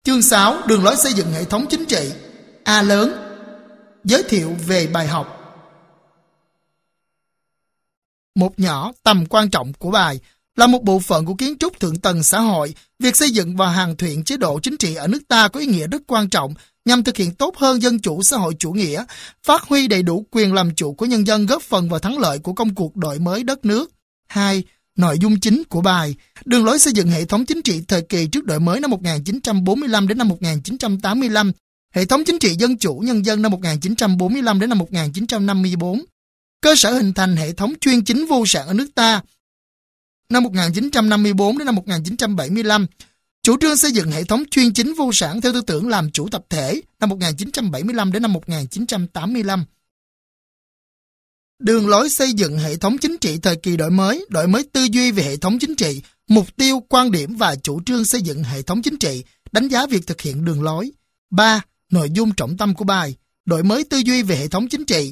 Chương 6. Đường lối xây dựng hệ thống chính trị. A lớn. Giới thiệu về bài học. Một nhỏ, tầm quan trọng của bài. Là một bộ phận của kiến trúc thượng tầng xã hội, việc xây dựng và hoàn thiện chế độ chính trị ở nước ta có ý nghĩa rất quan trọng nhằm thực hiện tốt hơn dân chủ xã hội chủ nghĩa, phát huy đầy đủ quyền làm chủ của nhân dân, góp phần vào thắng lợi của công cuộc đổi mới đất nước. 2. Nội dung chính của bài. Đường lối xây dựng hệ thống chính trị thời kỳ trước đổi mới năm 1945 đến năm 1985, hệ thống chính trị dân chủ nhân dân năm 1945 đến năm 1954, cơ sở hình thành hệ thống chuyên chính vô sản ở nước ta năm 1954 đến năm 1975, chủ trương xây dựng hệ thống chuyên chính vô sản theo tư tưởng làm chủ tập thể năm 1975 đến năm 1985. Đường lối xây dựng hệ thống chính trị thời kỳ đổi mới tư duy về hệ thống chính trị, mục tiêu, quan điểm và chủ trương xây dựng hệ thống chính trị, đánh giá việc thực hiện đường lối. 3. Nội dung trọng tâm của bài. Đổi mới tư duy về hệ thống chính trị.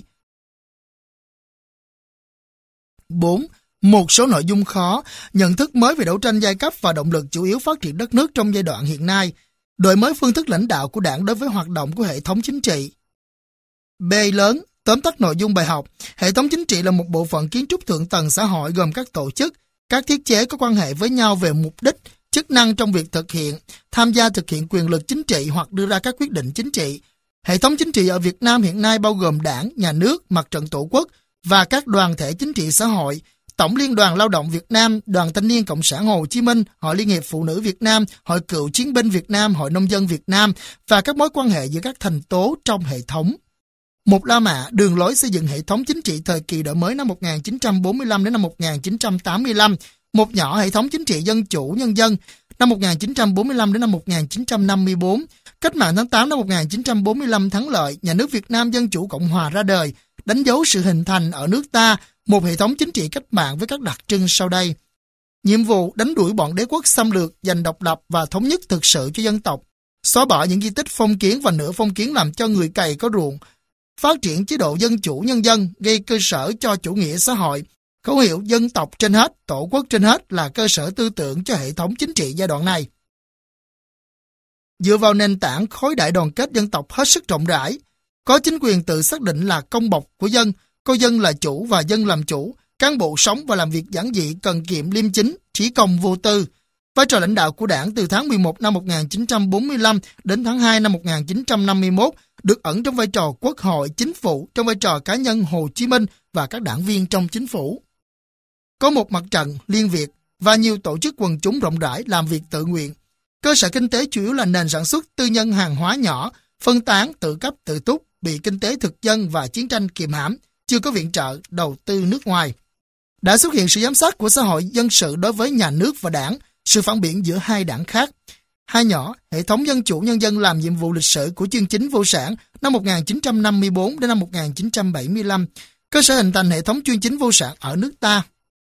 4. Một số nội dung khó, nhận thức mới về đấu tranh giai cấp và động lực chủ yếu phát triển đất nước trong giai đoạn hiện nay. Đổi mới phương thức lãnh đạo của Đảng đối với hoạt động của hệ thống chính trị. B lớn. Tóm tắt nội dung bài học. Hệ thống chính trị là một bộ phận kiến trúc thượng tầng xã hội gồm các tổ chức, các thiết chế có quan hệ với nhau về mục đích, chức năng trong việc thực hiện, tham gia thực hiện quyền lực chính trị hoặc đưa ra các quyết định chính trị. Hệ thống chính trị ở Việt Nam hiện nay bao gồm Đảng, Nhà nước, Mặt trận Tổ quốc và các đoàn thể chính trị xã hội, Tổng Liên đoàn Lao động Việt Nam, Đoàn Thanh niên Cộng sản Hồ Chí Minh, Hội Liên hiệp Phụ nữ Việt Nam, Hội Cựu chiến binh Việt Nam, Hội Nông dân Việt Nam và các mối quan hệ giữa các thành tố trong hệ thống. Một La Mã, đường lối xây dựng hệ thống chính trị thời kỳ đổi mới năm 1945 đến năm 1985, một nhỏ hệ thống chính trị dân chủ nhân dân năm 1945 đến năm 1954, cách mạng tháng 8 năm 1945 thắng lợi, nhà nước Việt Nam Dân chủ Cộng hòa ra đời, đánh dấu sự hình thành ở nước ta một hệ thống chính trị cách mạng với các đặc trưng sau đây. Nhiệm vụ đánh đuổi bọn đế quốc xâm lược, giành độc lập và thống nhất thực sự cho dân tộc, xóa bỏ những di tích phong kiến và nửa phong kiến làm cho người cày có ruộng, phát triển chế độ dân chủ nhân dân, gây cơ sở cho chủ nghĩa xã hội. Khẩu hiệu dân tộc trên hết, tổ quốc trên hết là cơ sở tư tưởng cho hệ thống chính trị giai đoạn này. Dựa vào nền tảng khối đại đoàn kết dân tộc hết sức rộng rãi, có chính quyền tự xác định là công bộc của dân, coi dân là chủ và dân làm chủ, cán bộ sống và làm việc giản dị, cần kiệm liêm chính, trí công vô tư. Vai trò lãnh đạo của Đảng từ tháng 11 năm 1945 đến tháng 2 năm 1951 được ẩn trong vai trò Quốc hội, Chính phủ, trong vai trò cá nhân Hồ Chí Minh và các đảng viên trong chính phủ. Có một mặt trận, Liên Việt và nhiều tổ chức quần chúng rộng rãi làm việc tự nguyện. Cơ sở kinh tế chủ yếu là nền sản xuất tư nhân hàng hóa nhỏ, phân tán, tự cấp, tự túc, bị kinh tế thực dân và chiến tranh kiềm hãm, chưa có viện trợ, đầu tư nước ngoài. Đã xuất hiện sự giám sát của xã hội dân sự đối với nhà nước và đảng, sự phản biện giữa hai đảng khác. Hai nhỏ, hệ thống dân chủ nhân dân làm nhiệm vụ lịch sử của chuyên chính vô sản năm 1954 đến năm 1975, cơ sở hình thành hệ thống chuyên chính vô sản ở nước ta.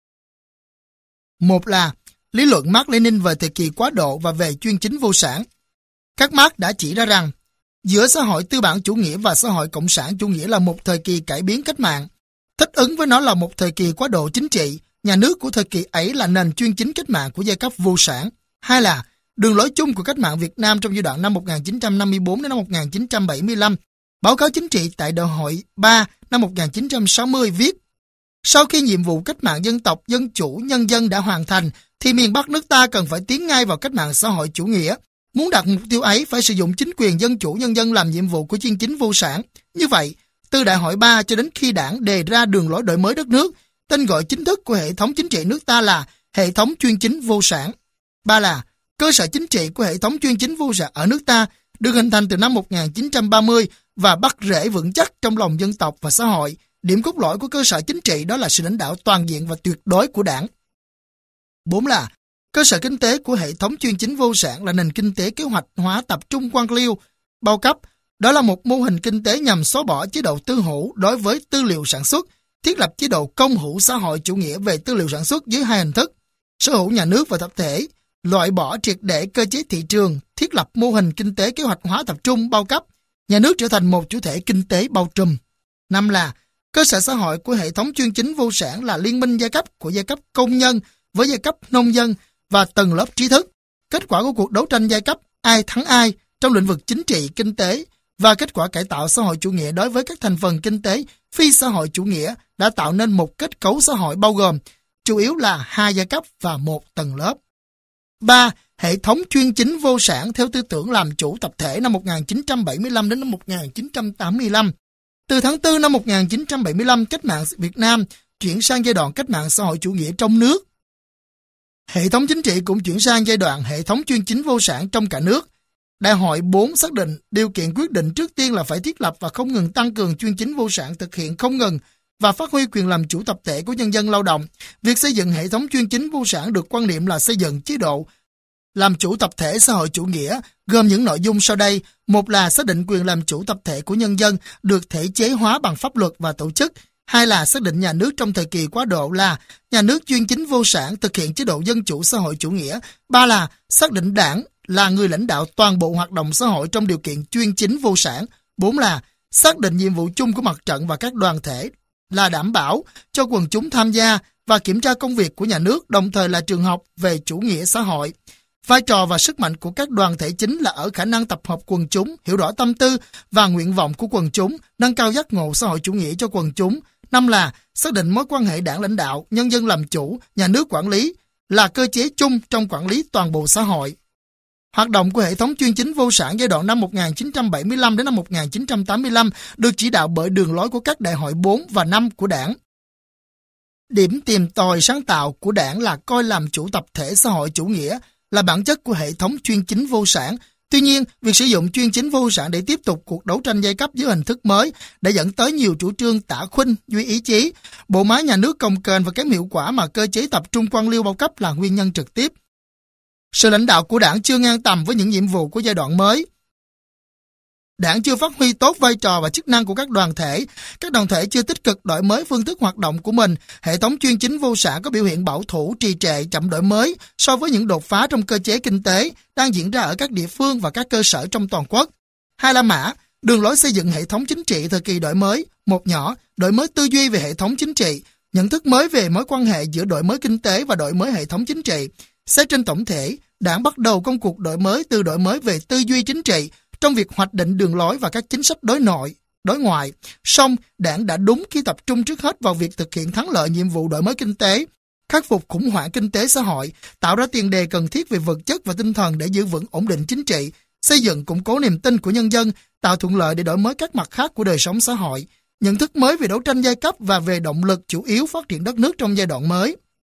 Một là lý luận Mác Lênin về thời kỳ quá độ và về chuyên chính vô sản. Các Mác đã chỉ ra rằng, giữa xã hội tư bản chủ nghĩa và xã hội cộng sản chủ nghĩa là một thời kỳ cải biến cách mạng. Thích ứng với nó là một thời kỳ quá độ chính trị, nhà nước của thời kỳ ấy là nền chuyên chính cách mạng của giai cấp vô sản. Hai là đường lối chung của cách mạng Việt Nam trong giai đoạn năm 1954 đến năm 1975. Báo cáo chính trị tại Đại hội 3 năm 1960 viết: sau khi nhiệm vụ cách mạng dân tộc, dân chủ, nhân dân đã hoàn thành, thì miền Bắc nước ta cần phải tiến ngay vào cách mạng xã hội chủ nghĩa. Muốn đạt mục tiêu ấy phải sử dụng chính quyền dân chủ nhân dân làm nhiệm vụ của chuyên chính vô sản. Như vậy, từ Đại hội 3 cho đến khi Đảng đề ra đường lối đổi mới đất nước, tên gọi chính thức của hệ thống chính trị nước ta là hệ thống chuyên chính vô sản. Ba là cơ sở chính trị của hệ thống chuyên chính vô sản ở nước ta được hình thành từ năm 1930 và bắt rễ vững chắc trong lòng dân tộc và xã hội. Điểm cốt lõi của cơ sở chính trị đó là sự lãnh đạo toàn diện và tuyệt đối của Đảng. 4 là cơ sở kinh tế của hệ thống chuyên chính vô sản là nền kinh tế kế hoạch hóa tập trung quan liêu, bao cấp. Đó là một mô hình kinh tế nhằm xóa bỏ chế độ tư hữu đối với tư liệu sản xuất, thiết lập chế độ công hữu xã hội chủ nghĩa về tư liệu sản xuất dưới hai hình thức: sở hữu nhà nước và tập thể, loại bỏ triệt để cơ chế thị trường, thiết lập mô hình kinh tế kế hoạch hóa tập trung bao cấp, nhà nước trở thành một chủ thể kinh tế bao trùm. 5 là cơ sở xã hội của hệ thống chuyên chính vô sản là liên minh giai cấp của giai cấp công nhân với giai cấp nông dân và tầng lớp trí thức. Kết quả của cuộc đấu tranh giai cấp ai thắng ai trong lĩnh vực chính trị, kinh tế và kết quả cải tạo xã hội chủ nghĩa đối với các thành phần kinh tế phi xã hội chủ nghĩa đã tạo nên một kết cấu xã hội bao gồm chủ yếu là 2 giai cấp và 1 tầng lớp. 3. Hệ thống chuyên chính vô sản theo tư tưởng làm chủ tập thể năm 1975 đến năm 1985. Từ tháng 4 năm 1975, cách mạng Việt Nam chuyển sang giai đoạn cách mạng xã hội chủ nghĩa trong nước. Hệ thống chính trị cũng chuyển sang giai đoạn hệ thống chuyên chính vô sản trong cả nước. Đại hội 4 xác định điều kiện quyết định trước tiên là phải thiết lập và không ngừng tăng cường chuyên chính vô sản, thực hiện không ngừng và phát huy quyền làm chủ tập thể của nhân dân lao động. Việc xây dựng hệ thống chuyên chính vô sản được quan niệm là xây dựng chế độ làm chủ tập thể xã hội chủ nghĩa, gồm những nội dung sau đây. Một là xác định quyền làm chủ tập thể của nhân dân được thể chế hóa bằng pháp luật và tổ chức. Hai là xác định nhà nước trong thời kỳ quá độ là nhà nước chuyên chính vô sản, thực hiện chế độ dân chủ xã hội chủ nghĩa. Ba là xác định đảng là người lãnh đạo toàn bộ hoạt động xã hội trong điều kiện chuyên chính vô sản. Bốn là xác định nhiệm vụ chung của mặt trận và các đoàn thể là đảm bảo cho quần chúng tham gia và kiểm tra công việc của nhà nước, đồng thời là trường học về chủ nghĩa xã hội. Vai trò và sức mạnh của các đoàn thể chính là ở khả năng tập hợp quần chúng, hiểu rõ tâm tư và nguyện vọng của quần chúng, nâng cao giác ngộ xã hội chủ nghĩa cho quần chúng. Năm là xác định mối quan hệ đảng lãnh đạo, nhân dân làm chủ, nhà nước quản lý là cơ chế chung trong quản lý toàn bộ xã hội. Hoạt động của hệ thống chuyên chính vô sản giai đoạn năm 1975 đến năm 1985 được chỉ đạo bởi đường lối của các đại hội 4 và 5 của đảng. Điểm tìm tòi sáng tạo của đảng là coi làm chủ tập thể xã hội chủ nghĩa là bản chất của hệ thống chuyên chính vô sản. Tuy nhiên, việc sử dụng chuyên chính vô sản để tiếp tục cuộc đấu tranh giai cấp dưới hình thức mới đã dẫn tới nhiều chủ trương tả khuynh, duy ý chí. Bộ máy nhà nước cồng kềnh và kém hiệu quả mà cơ chế tập trung quan liêu bao cấp là nguyên nhân trực tiếp. Sự lãnh đạo của đảng chưa ngang tầm với những nhiệm vụ của giai đoạn mới. Đảng chưa phát huy tốt vai trò và chức năng của các đoàn thể chưa tích cực đổi mới phương thức hoạt động của mình. Hệ thống chuyên chính vô sản có biểu hiện bảo thủ, trì trệ, chậm đổi mới so với những đột phá trong cơ chế kinh tế đang diễn ra ở các địa phương và các cơ sở trong toàn quốc. Hai La Mã, đường lối xây dựng hệ thống chính trị thời kỳ đổi mới. Một nhỏ, đổi mới tư duy về hệ thống chính trị, nhận thức mới về mối quan hệ giữa đổi mới kinh tế và đổi mới hệ thống chính trị. Xét trên tổng thể, đảng bắt đầu công cuộc đổi mới từ đổi mới về tư duy chính trị trong việc hoạch định đường lối và các chính sách đối nội, đối ngoại. Song, đảng đã đúng khi tập trung trước hết vào việc thực hiện thắng lợi nhiệm vụ đổi mới kinh tế, khắc phục khủng hoảng kinh tế xã hội, tạo ra tiền đề cần thiết về vật chất và tinh thần để giữ vững ổn định chính trị, xây dựng củng cố niềm tin của nhân dân, tạo thuận lợi để đổi mới các mặt khác của đời sống xã hội, nhận thức mới về đấu tranh giai cấp và về động lực chủ yếu phát triển đất nước trong giai đoạn mới.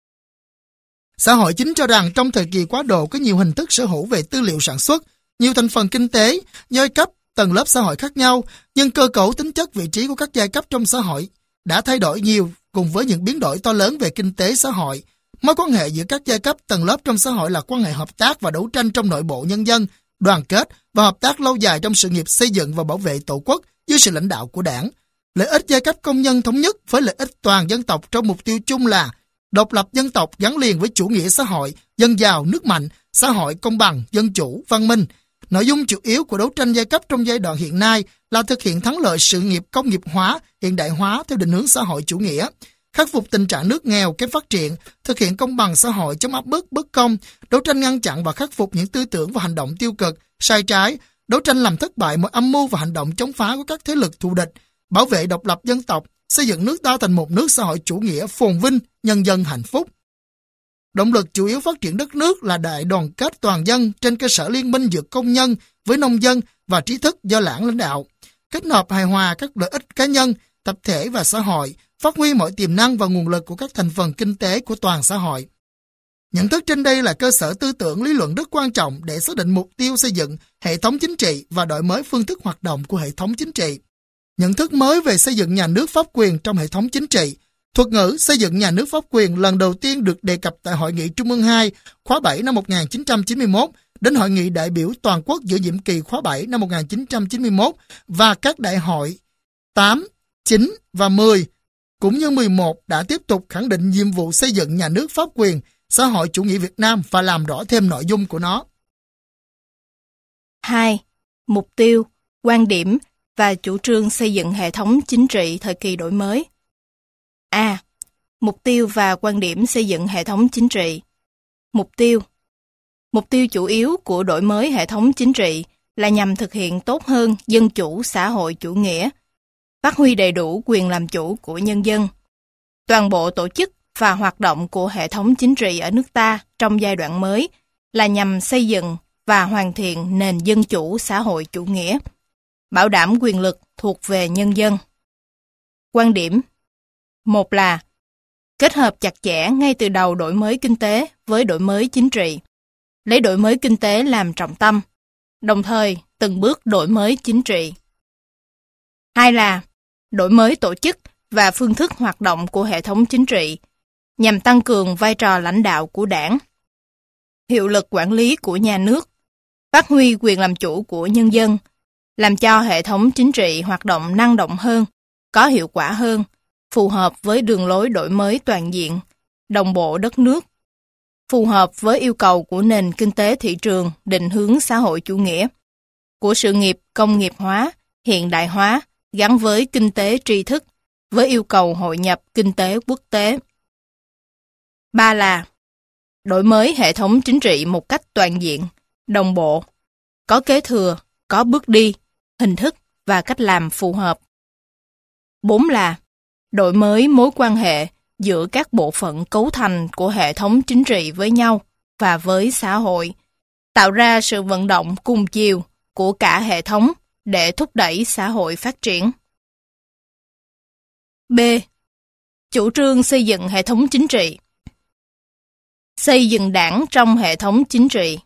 Xã hội chính cho rằng trong thời kỳ quá độ có nhiều hình thức sở hữu về tư liệu sản xuất, nhiều thành phần kinh tế, giai cấp, tầng lớp xã hội khác nhau, nhưng cơ cấu tính chất vị trí của các giai cấp trong xã hội đã thay đổi nhiều cùng với những biến đổi to lớn về kinh tế xã hội. Mối quan hệ giữa các giai cấp, tầng lớp trong xã hội là quan hệ hợp tác và đấu tranh trong nội bộ nhân dân, đoàn kết và hợp tác lâu dài trong sự nghiệp xây dựng và bảo vệ tổ quốc dưới sự lãnh đạo của đảng. Lợi ích giai cấp công nhân thống nhất với lợi ích toàn dân tộc trong mục tiêu chung là độc lập dân tộc gắn liền với chủ nghĩa xã hội, dân giàu, nước mạnh, xã hội công bằng, dân chủ, văn minh. Nội dung chủ yếu của đấu tranh giai cấp trong giai đoạn hiện nay là thực hiện thắng lợi sự nghiệp công nghiệp hóa, hiện đại hóa theo định hướng xã hội chủ nghĩa, khắc phục tình trạng nước nghèo kém phát triển, thực hiện công bằng xã hội, chống áp bức, bất công, đấu tranh ngăn chặn và khắc phục những tư tưởng và hành động tiêu cực, sai trái, đấu tranh làm thất bại mọi âm mưu và hành động chống phá của các thế lực thù địch, bảo vệ độc lập dân tộc, xây dựng nước ta thành một nước xã hội chủ nghĩa phồn vinh, nhân dân hạnh phúc. Động lực chủ yếu phát triển đất nước là đại đoàn kết toàn dân trên cơ sở liên minh giữa công nhân với nông dân và trí thức do đảng lãnh đạo, kết hợp hài hòa các lợi ích cá nhân, tập thể và xã hội, phát huy mọi tiềm năng và nguồn lực của các thành phần kinh tế của toàn xã hội. Nhận thức trên đây là cơ sở tư tưởng lý luận rất quan trọng để xác định mục tiêu xây dựng hệ thống chính trị và đổi mới phương thức hoạt động của hệ thống chính trị. Nhận thức mới về xây dựng nhà nước pháp quyền trong hệ thống chính trị. Thuật ngữ xây dựng nhà nước pháp quyền lần đầu tiên được đề cập tại Hội nghị Trung ương 2 khóa 7 năm 1991 đến Hội nghị đại biểu toàn quốc giữa nhiệm kỳ khóa 7 năm 1991 và các đại hội 8, 9 và 10 cũng như 11 đã tiếp tục khẳng định nhiệm vụ xây dựng nhà nước pháp quyền xã hội chủ nghĩa Việt Nam và làm rõ thêm nội dung của nó. 2. Mục tiêu, quan điểm và chủ trương xây dựng hệ thống chính trị thời kỳ đổi mới. A. Mục tiêu và quan điểm xây dựng hệ thống chính trị. Mục tiêu chủ yếu của đổi mới hệ thống chính trị là nhằm thực hiện tốt hơn dân chủ xã hội chủ nghĩa, phát huy đầy đủ quyền làm chủ của nhân dân. Toàn bộ tổ chức và hoạt động của hệ thống chính trị ở nước ta trong giai đoạn mới là nhằm xây dựng và hoàn thiện nền dân chủ xã hội chủ nghĩa, bảo đảm quyền lực thuộc về nhân dân. Quan điểm: một là kết hợp chặt chẽ ngay từ đầu đổi mới kinh tế với đổi mới chính trị, lấy đổi mới kinh tế làm trọng tâm, đồng thời từng bước đổi mới chính trị. Hai là đổi mới tổ chức và phương thức hoạt động của hệ thống chính trị, nhằm tăng cường vai trò lãnh đạo của Đảng, hiệu lực quản lý của nhà nước, phát huy quyền làm chủ của nhân dân, làm cho hệ thống chính trị hoạt động năng động hơn, có hiệu quả hơn, phù hợp với đường lối đổi mới toàn diện, đồng bộ đất nước, phù hợp với yêu cầu của nền kinh tế thị trường định hướng xã hội chủ nghĩa, của sự nghiệp công nghiệp hóa, hiện đại hóa gắn với kinh tế tri thức, với yêu cầu hội nhập kinh tế quốc tế. Ba là đổi mới hệ thống chính trị một cách toàn diện, đồng bộ, có kế thừa, có bước đi, hình thức và cách làm phù hợp. Bốn là đổi mới mối quan hệ giữa các bộ phận cấu thành của hệ thống chính trị với nhau và với xã hội, tạo ra sự vận động cùng chiều của cả hệ thống để thúc đẩy xã hội phát triển. B. Chủ trương xây dựng hệ thống chính trị. Xây dựng Đảng trong hệ thống chính trị.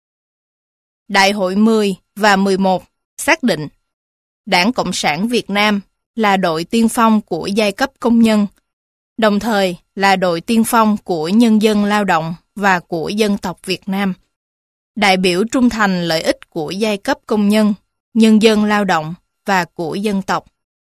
Đại hội 10 và 11 xác định Đảng Cộng sản Việt Nam là đội tiên phong của giai cấp công nhân, đồng thời là đội tiên phong của nhân dân lao động và của dân tộc Việt Nam, đại biểu trung thành lợi ích của giai cấp công nhân, nhân dân lao động và của dân tộc.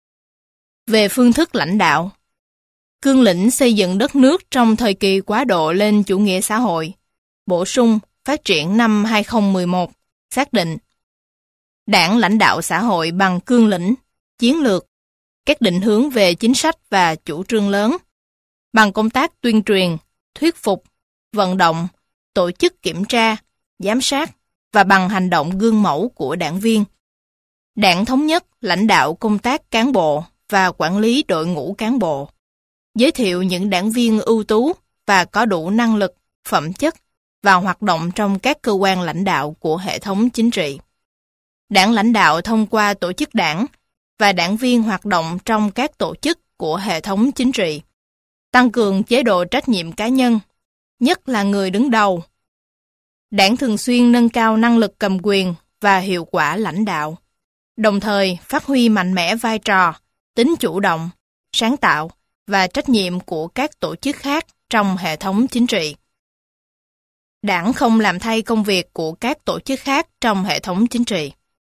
Về phương thức lãnh đạo, cương lĩnh xây dựng đất nước trong thời kỳ quá độ lên chủ nghĩa xã hội, bổ sung phát triển năm 2011, xác định Đảng lãnh đạo xã hội bằng cương lĩnh, chiến lược, các định hướng về chính sách và chủ trương lớn, bằng công tác tuyên truyền, thuyết phục, vận động, tổ chức kiểm tra, giám sát và bằng hành động gương mẫu của đảng viên. Đảng thống nhất lãnh đạo công tác cán bộ và quản lý đội ngũ cán bộ, giới thiệu những đảng viên ưu tú và có đủ năng lực, phẩm chất vào hoạt động trong các cơ quan lãnh đạo của hệ thống chính trị. Đảng lãnh đạo thông qua tổ chức đảng và đảng viên hoạt động trong các tổ chức của hệ thống chính trị, tăng cường chế độ trách nhiệm cá nhân, nhất là người đứng đầu. Đảng thường xuyên nâng cao năng lực cầm quyền và hiệu quả lãnh đạo, đồng thời phát huy mạnh mẽ vai trò, tính chủ động, sáng tạo và trách nhiệm của các tổ chức khác trong hệ thống chính trị. Đảng không làm thay công việc của các tổ chức khác trong hệ thống chính trị.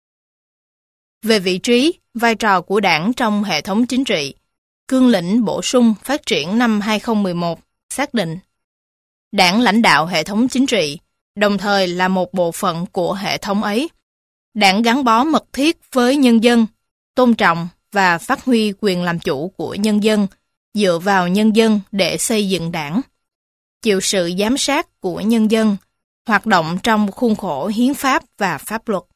Về vị trí, vai trò của Đảng trong hệ thống chính trị, cương lĩnh bổ sung phát triển năm 2011 xác định Đảng lãnh đạo hệ thống chính trị, đồng thời là một bộ phận của hệ thống ấy. Đảng gắn bó mật thiết với nhân dân, tôn trọng và phát huy quyền làm chủ của nhân dân, dựa vào nhân dân để xây dựng Đảng, chịu sự giám sát của nhân dân, hoạt động trong khuôn khổ hiến pháp và pháp luật.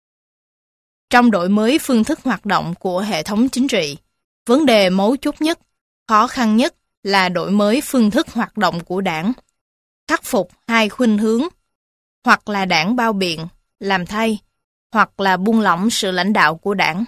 Trong đổi mới phương thức hoạt động của hệ thống chính trị, vấn đề mấu chốt nhất, khó khăn nhất là đổi mới phương thức hoạt động của Đảng, khắc phục hai khuynh hướng, hoặc là Đảng bao biện, làm thay, hoặc là buông lỏng sự lãnh đạo của Đảng.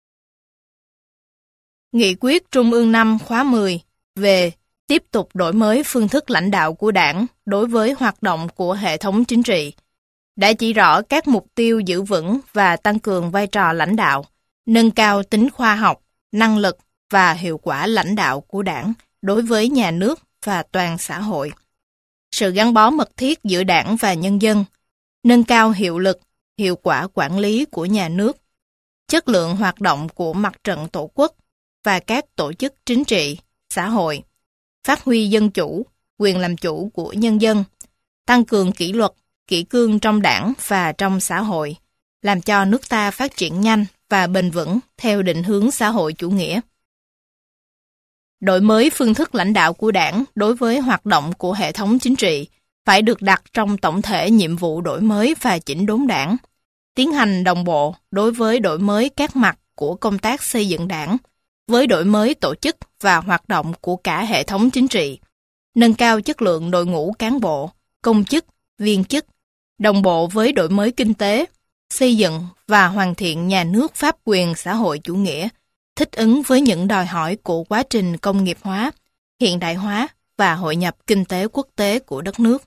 Nghị quyết Trung ương 5 khóa 10 về tiếp tục đổi mới phương thức lãnh đạo của Đảng đối với hoạt động của hệ thống chính trị đã chỉ rõ các mục tiêu giữ vững và tăng cường vai trò lãnh đạo, nâng cao tính khoa học, năng lực và hiệu quả lãnh đạo của Đảng đối với nhà nước và toàn xã hội. Sự gắn bó mật thiết giữa Đảng và nhân dân, nâng cao hiệu lực, hiệu quả quản lý của nhà nước, chất lượng hoạt động của mặt trận tổ quốc và các tổ chức chính trị, xã hội, phát huy dân chủ, quyền làm chủ của nhân dân, tăng cường kỷ luật, kỷ cương trong Đảng và trong xã hội, làm cho nước ta phát triển nhanh và bền vững theo định hướng xã hội chủ nghĩa. Đổi mới phương thức lãnh đạo của Đảng đối với hoạt động của hệ thống chính trị phải được đặt trong tổng thể nhiệm vụ đổi mới và chỉnh đốn Đảng, tiến hành đồng bộ đối với đổi mới các mặt của công tác xây dựng đảng, với đổi mới tổ chức và hoạt động của cả hệ thống chính trị, nâng cao chất lượng đội ngũ cán bộ, công chức, viên chức, đồng bộ với đổi mới kinh tế, xây dựng và hoàn thiện nhà nước pháp quyền xã hội chủ nghĩa, thích ứng với những đòi hỏi của quá trình công nghiệp hóa, hiện đại hóa và hội nhập kinh tế quốc tế của đất nước.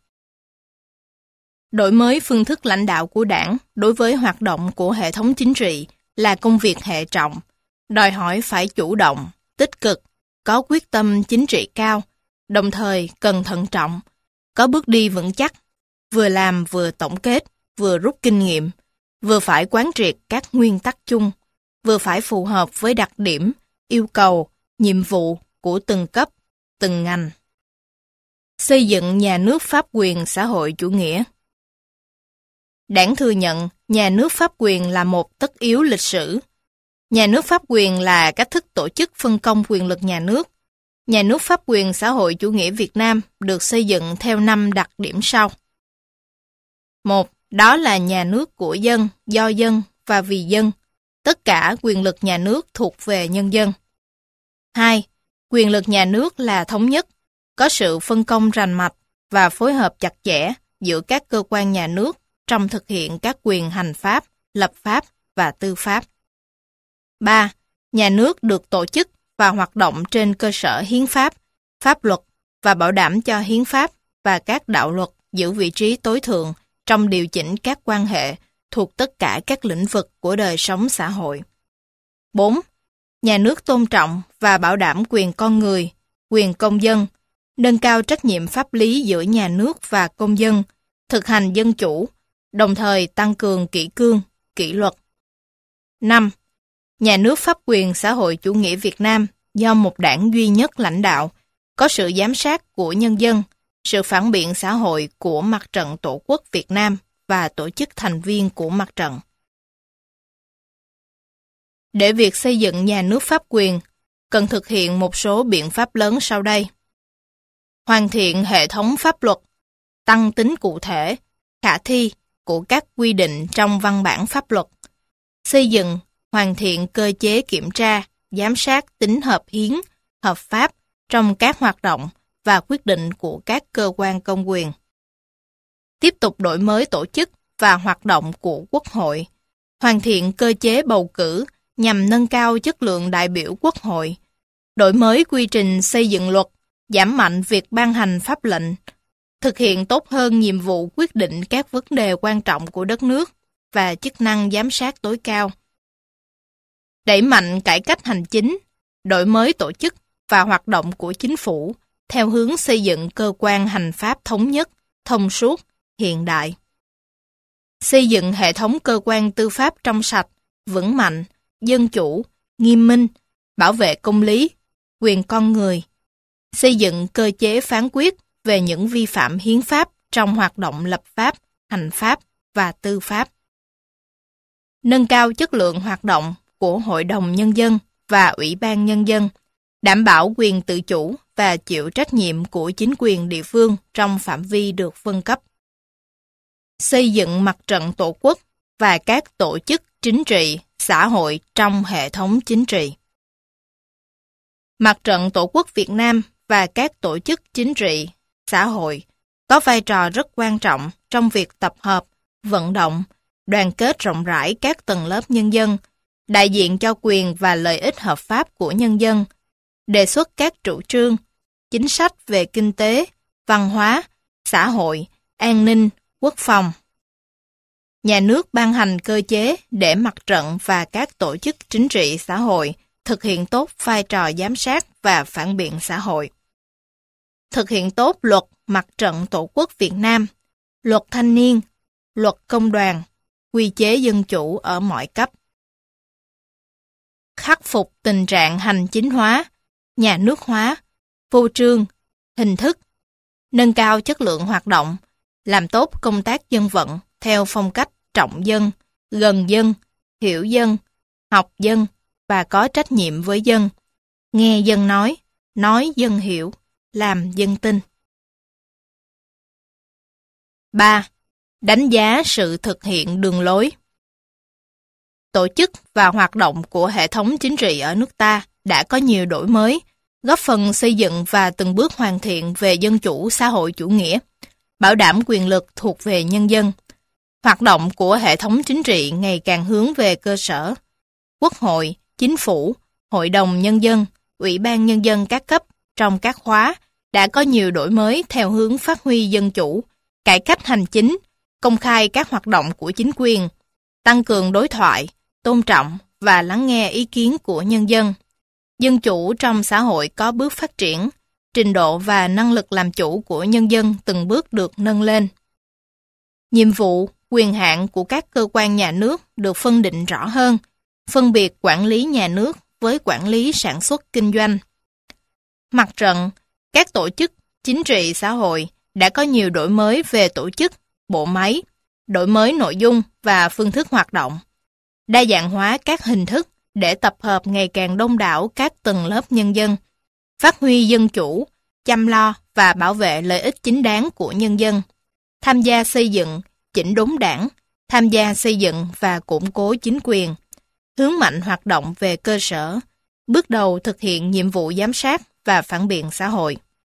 Đổi mới phương thức lãnh đạo của Đảng đối với hoạt động của hệ thống chính trị là công việc hệ trọng, đòi hỏi phải chủ động, tích cực, có quyết tâm chính trị cao, đồng thời cần thận trọng, có bước đi vững chắc, vừa làm vừa tổng kết, vừa rút kinh nghiệm, vừa phải quán triệt các nguyên tắc chung, vừa phải phù hợp với đặc điểm, yêu cầu, nhiệm vụ của từng cấp, từng ngành. Xây dựng nhà nước pháp quyền xã hội chủ nghĩa. Đảng thừa nhận nhà nước pháp quyền là một tất yếu lịch sử. Nhà nước pháp quyền là cách thức tổ chức phân công quyền lực nhà nước. Nhà nước pháp quyền xã hội chủ nghĩa Việt Nam được xây dựng theo 5 đặc điểm sau. 1. Đó là nhà nước của dân, do dân và vì dân. Tất cả quyền lực nhà nước thuộc về nhân dân. 2. Quyền lực nhà nước là thống nhất, có sự phân công rành mạch và phối hợp chặt chẽ giữa các cơ quan nhà nước trong thực hiện các quyền hành pháp, lập pháp và tư pháp. 3. Nhà nước được tổ chức và hoạt động trên cơ sở hiến pháp, pháp luật và bảo đảm cho hiến pháp và các đạo luật giữ vị trí tối thượng trong điều chỉnh các quan hệ thuộc tất cả các lĩnh vực của đời sống xã hội. 4. Nhà nước tôn trọng và bảo đảm quyền con người, quyền công dân, nâng cao trách nhiệm pháp lý giữa nhà nước và công dân, thực hành dân chủ, đồng thời tăng cường kỷ cương, kỷ luật. 5. Nhà nước pháp quyền xã hội chủ nghĩa Việt Nam do một đảng duy nhất lãnh đạo, có sự giám sát của nhân dân, sự phản biện xã hội của Mặt trận Tổ quốc Việt Nam và tổ chức thành viên của mặt trận. Để việc xây dựng nhà nước pháp quyền, cần thực hiện một số biện pháp lớn sau đây. Hoàn thiện hệ thống pháp luật, tăng tính cụ thể, khả thi của các quy định trong văn bản pháp luật, xây dựng, hoàn thiện cơ chế kiểm tra, giám sát tính hợp hiến, hợp pháp trong các hoạt động và quyết định của các cơ quan công quyền. Tiếp tục đổi mới tổ chức và hoạt động của Quốc hội, hoàn thiện cơ chế bầu cử nhằm nâng cao chất lượng đại biểu Quốc hội, đổi mới quy trình xây dựng luật, giảm mạnh việc ban hành pháp lệnh, thực hiện tốt hơn nhiệm vụ quyết định các vấn đề quan trọng của đất nước và chức năng giám sát tối cao. Đẩy mạnh cải cách hành chính, đổi mới tổ chức và hoạt động của chính phủ theo hướng xây dựng cơ quan hành pháp thống nhất, thông suốt, hiện đại. Xây dựng hệ thống cơ quan tư pháp trong sạch, vững mạnh, dân chủ, nghiêm minh, bảo vệ công lý, quyền con người. Xây dựng cơ chế phán quyết về những vi phạm hiến pháp trong hoạt động lập pháp, hành pháp và tư pháp. Nâng cao chất lượng hoạt động của Hội đồng Nhân dân và Ủy ban Nhân dân, đảm bảo quyền tự chủ và chịu trách nhiệm của chính quyền địa phương trong phạm vi được phân cấp. Xây dựng mặt trận tổ quốc và các tổ chức chính trị, xã hội trong hệ thống chính trị. Mặt trận Tổ quốc Việt Nam và các tổ chức chính trị, xã hội có vai trò rất quan trọng trong việc tập hợp, vận động, đoàn kết rộng rãi các tầng lớp nhân dân, đại diện cho quyền và lợi ích hợp pháp của nhân dân, đề xuất các chủ trương, chính sách về kinh tế, văn hóa, xã hội, an ninh, quốc phòng. Nhà nước ban hành cơ chế để mặt trận và các tổ chức chính trị xã hội thực hiện tốt vai trò giám sát và phản biện xã hội. Thực hiện tốt luật Mặt trận Tổ quốc Việt Nam, luật thanh niên, luật công đoàn, quy chế dân chủ ở mọi cấp. Khắc phục tình trạng hành chính hóa, nhà nước hóa, phô trương, hình thức, nâng cao chất lượng hoạt động, làm tốt công tác dân vận theo phong cách trọng dân, gần dân, hiểu dân, học dân và có trách nhiệm với dân, nghe dân nói dân hiểu, làm dân tin. 3. Đánh giá sự thực hiện đường lối. tổ chức và hoạt động của hệ thống chính trị ở nước ta đã có nhiều đổi mới, góp phần xây dựng và từng bước hoàn thiện về dân chủ xã hội chủ nghĩa, bảo đảm quyền lực thuộc về nhân dân. Hoạt động của hệ thống chính trị ngày càng hướng về cơ sở. Quốc hội, chính phủ, hội đồng nhân dân, ủy ban nhân dân các cấp trong các khóa đã có nhiều đổi mới theo hướng phát huy dân chủ, cải cách hành chính, công khai các hoạt động của chính quyền, tăng cường đối thoại, tôn trọng và lắng nghe ý kiến của nhân dân. Dân chủ trong xã hội có bước phát triển, trình độ và năng lực làm chủ của nhân dân từng bước được nâng lên. Nhiệm vụ, quyền hạn của các cơ quan nhà nước được phân định rõ hơn, phân biệt quản lý nhà nước với quản lý sản xuất kinh doanh. Mặt trận, các tổ chức chính trị xã hội đã có nhiều đổi mới về tổ chức, bộ máy, đổi mới nội dung và phương thức hoạt động, đa dạng hóa các hình thức để tập hợp ngày càng đông đảo các tầng lớp nhân dân, phát huy dân chủ, chăm lo và bảo vệ lợi ích chính đáng của nhân dân, tham gia xây dựng, chỉnh đốn đảng, tham gia xây dựng và củng cố chính quyền, hướng mạnh hoạt động về cơ sở, bước đầu thực hiện nhiệm vụ giám sát và phản biện xã hội.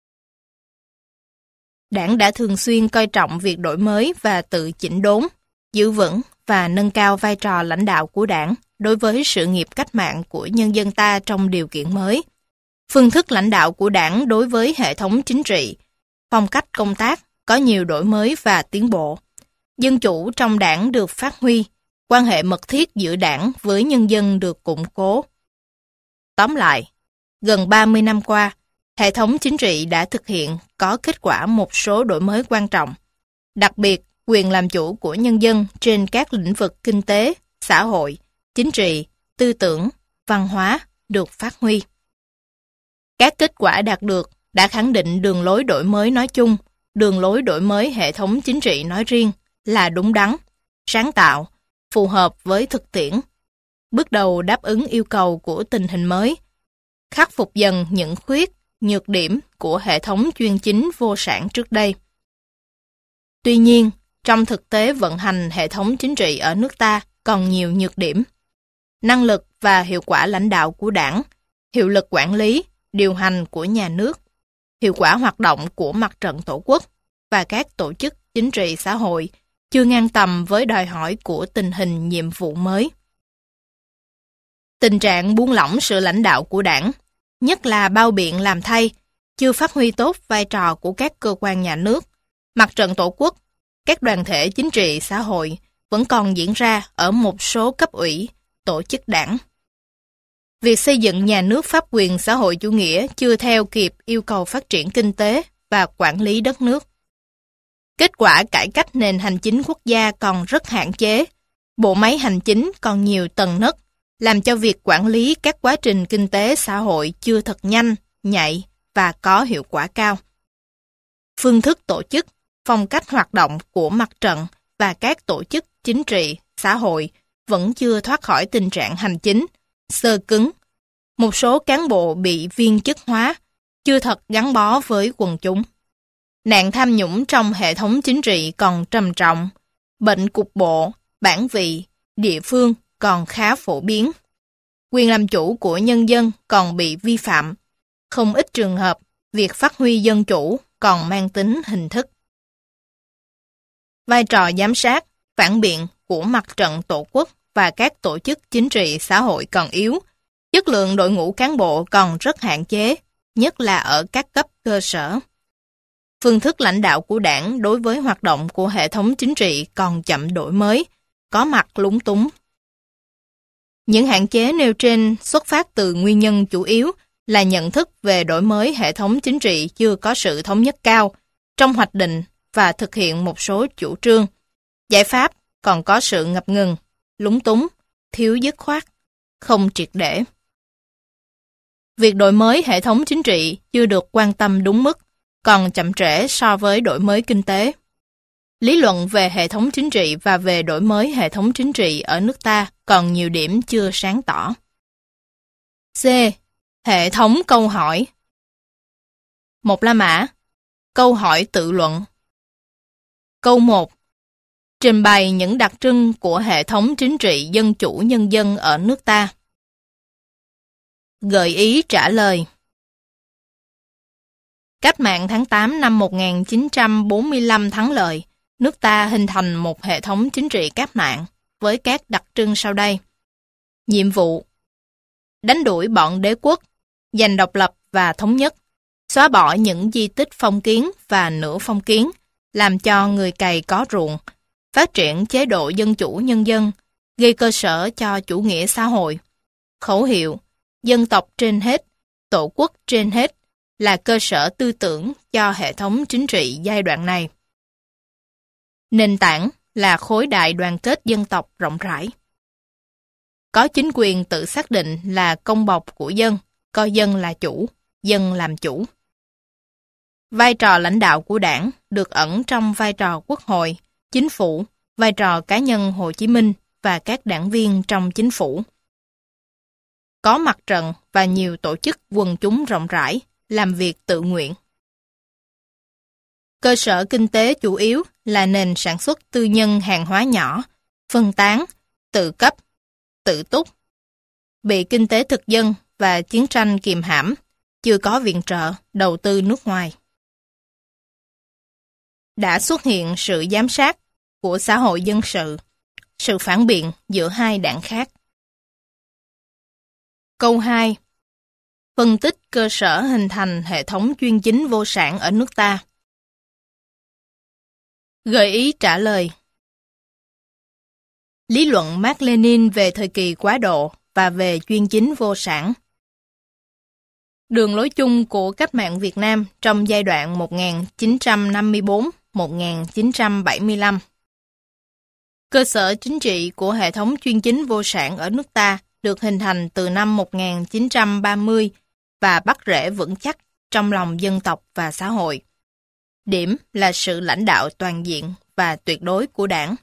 Đảng đã thường xuyên coi trọng việc đổi mới và tự chỉnh đốn, giữ vững và nâng cao vai trò lãnh đạo của Đảng đối với sự nghiệp cách mạng của nhân dân ta trong điều kiện mới. Phương thức lãnh đạo của Đảng đối với hệ thống chính trị, phong cách công tác có nhiều đổi mới và tiến bộ. Dân chủ trong Đảng được phát huy, quan hệ mật thiết giữa Đảng với nhân dân được củng cố. Tóm lại, gần 30 năm qua, hệ thống chính trị đã thực hiện có kết quả một số đổi mới quan trọng. Đặc biệt, quyền làm chủ của nhân dân trên các lĩnh vực kinh tế, xã hội, chính trị, tư tưởng, văn hóa được phát huy. Các kết quả đạt được đã khẳng định đường lối đổi mới nói chung, đường lối đổi mới hệ thống chính trị nói riêng là đúng đắn, sáng tạo, phù hợp với thực tiễn, bước đầu đáp ứng yêu cầu của tình hình mới, khắc phục dần những nhược điểm của hệ thống chuyên chính vô sản trước đây. Tuy nhiên, trong thực tế vận hành hệ thống chính trị ở nước ta còn nhiều nhược điểm. Năng lực và hiệu quả lãnh đạo của Đảng, hiệu lực quản lý, điều hành của nhà nước, hiệu quả hoạt động của mặt trận tổ quốc và các tổ chức chính trị xã hội chưa ngang tầm với đòi hỏi của tình hình nhiệm vụ mới. Tình trạng buông lỏng sự lãnh đạo của Đảng, nhất là bao biện làm thay, chưa phát huy tốt vai trò của các cơ quan nhà nước, mặt trận tổ quốc, các đoàn thể chính trị xã hội vẫn còn diễn ra ở một số cấp ủy, tổ chức Đảng. Việc xây dựng nhà nước pháp quyền xã hội chủ nghĩa chưa theo kịp yêu cầu phát triển kinh tế và quản lý đất nước. Kết quả cải cách nền hành chính quốc gia còn rất hạn chế, bộ máy hành chính còn nhiều tầng nấc, làm cho việc quản lý các quá trình kinh tế xã hội chưa thật nhanh, nhạy và có hiệu quả cao. Phương thức tổ chức, phong cách hoạt động của mặt trận và các tổ chức chính trị, xã hội vẫn chưa thoát khỏi tình trạng hành chính, xơ cứng. Một số cán bộ bị viên chức hóa, chưa thật gắn bó với quần chúng. Nạn tham nhũng trong hệ thống chính trị còn trầm trọng, bệnh cục bộ, bản vị, địa phương còn khá phổ biến. Quyền làm chủ của nhân dân còn bị vi phạm. Không ít trường hợp, việc phát huy dân chủ còn mang tính hình thức. Vai trò giám sát, phản biện của mặt trận tổ quốc và các tổ chức chính trị xã hội còn yếu. Chất lượng đội ngũ cán bộ còn rất hạn chế, nhất là ở các cấp cơ sở. Phương thức lãnh đạo của Đảng đối với hoạt động của hệ thống chính trị còn chậm đổi mới, có mặt lúng túng. Những hạn chế nêu trên xuất phát từ nguyên nhân chủ yếu là nhận thức về đổi mới hệ thống chính trị chưa có sự thống nhất cao trong hoạch định và thực hiện một số chủ trương. Giải pháp còn có sự ngập ngừng, lúng túng, thiếu dứt khoát, không triệt để. Việc đổi mới hệ thống chính trị chưa được quan tâm đúng mức, còn chậm trễ so với đổi mới kinh tế. Lý luận về hệ thống chính trị và về đổi mới hệ thống chính trị ở nước ta còn nhiều điểm chưa sáng tỏ. C. Hệ thống câu hỏi. Một La Mã. Câu hỏi tự luận. Câu 1. Trình bày những đặc trưng của hệ thống chính trị dân chủ nhân dân ở nước ta. Gợi ý trả lời. Cách mạng tháng 8 năm 1945 thắng lợi, nước ta hình thành một hệ thống chính trị cách mạng với các đặc trưng sau đây. Nhiệm vụ: đánh đuổi bọn đế quốc, giành độc lập và thống nhất, xóa bỏ những di tích phong kiến và nửa phong kiến, làm cho người cày có ruộng, phát triển chế độ dân chủ nhân dân, gây cơ sở cho chủ nghĩa xã hội. Khẩu hiệu: dân tộc trên hết, tổ quốc trên hết là cơ sở tư tưởng cho hệ thống chính trị giai đoạn này. Nền tảng là khối đại đoàn kết dân tộc rộng rãi. Có chính quyền tự xác định là công bộc của dân, coi dân là chủ, dân làm chủ. Vai trò lãnh đạo của đảng được ẩn trong vai trò quốc hội, chính phủ, vai trò cá nhân Hồ Chí Minh và các đảng viên trong chính phủ. Có mặt trận và nhiều tổ chức quần chúng rộng rãi, làm việc tự nguyện. Cơ sở kinh tế chủ yếu là nền sản xuất tư nhân hàng hóa nhỏ, phân tán, tự cấp, tự túc. Bị kinh tế thực dân và chiến tranh kìm hãm, chưa có viện trợ, đầu tư nước ngoài. Đã xuất hiện sự giám sát của xã hội dân sự phản biện giữa hai đảng khác. Câu 2. Phân tích cơ sở hình thành hệ thống chuyên chính vô sản ở nước ta. Gợi ý trả lời. Lý luận Mác Lênin về thời kỳ quá độ và về chuyên chính vô sản. Đường lối chung của cách mạng Việt Nam trong giai đoạn 1954-1975. Cơ sở chính trị của hệ thống chuyên chính vô sản ở nước ta được hình thành từ năm 1930 và bắt rễ vững chắc trong lòng dân tộc và xã hội. Điểm là sự lãnh đạo toàn diện và tuyệt đối của đảng.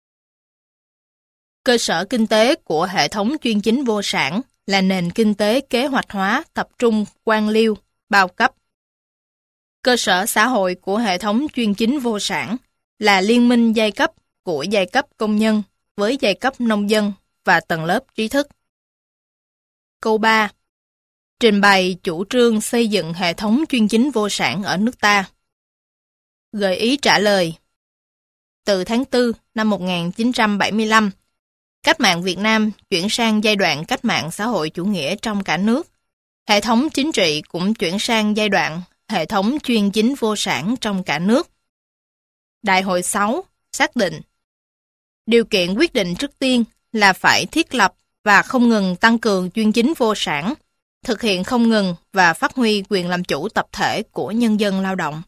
Cơ sở kinh tế của hệ thống chuyên chính vô sản là nền kinh tế kế hoạch hóa tập trung quan liêu, bao cấp. Cơ sở xã hội của hệ thống chuyên chính vô sản là liên minh giai cấp của giai cấp công nhân với giai cấp nông dân và tầng lớp trí thức. Câu 3. Trình bày chủ trương xây dựng hệ thống chuyên chính vô sản ở nước ta. Gợi ý trả lời. Từ tháng 4 năm 1975, cách mạng Việt Nam chuyển sang giai đoạn cách mạng xã hội chủ nghĩa trong cả nước. Hệ thống chính trị cũng chuyển sang giai đoạn hệ thống chuyên chính vô sản trong cả nước. Đại hội 6 xác định điều kiện quyết định trước tiên là phải thiết lập và không ngừng tăng cường chuyên chính vô sản, thực hiện không ngừng và phát huy quyền làm chủ tập thể của nhân dân lao động.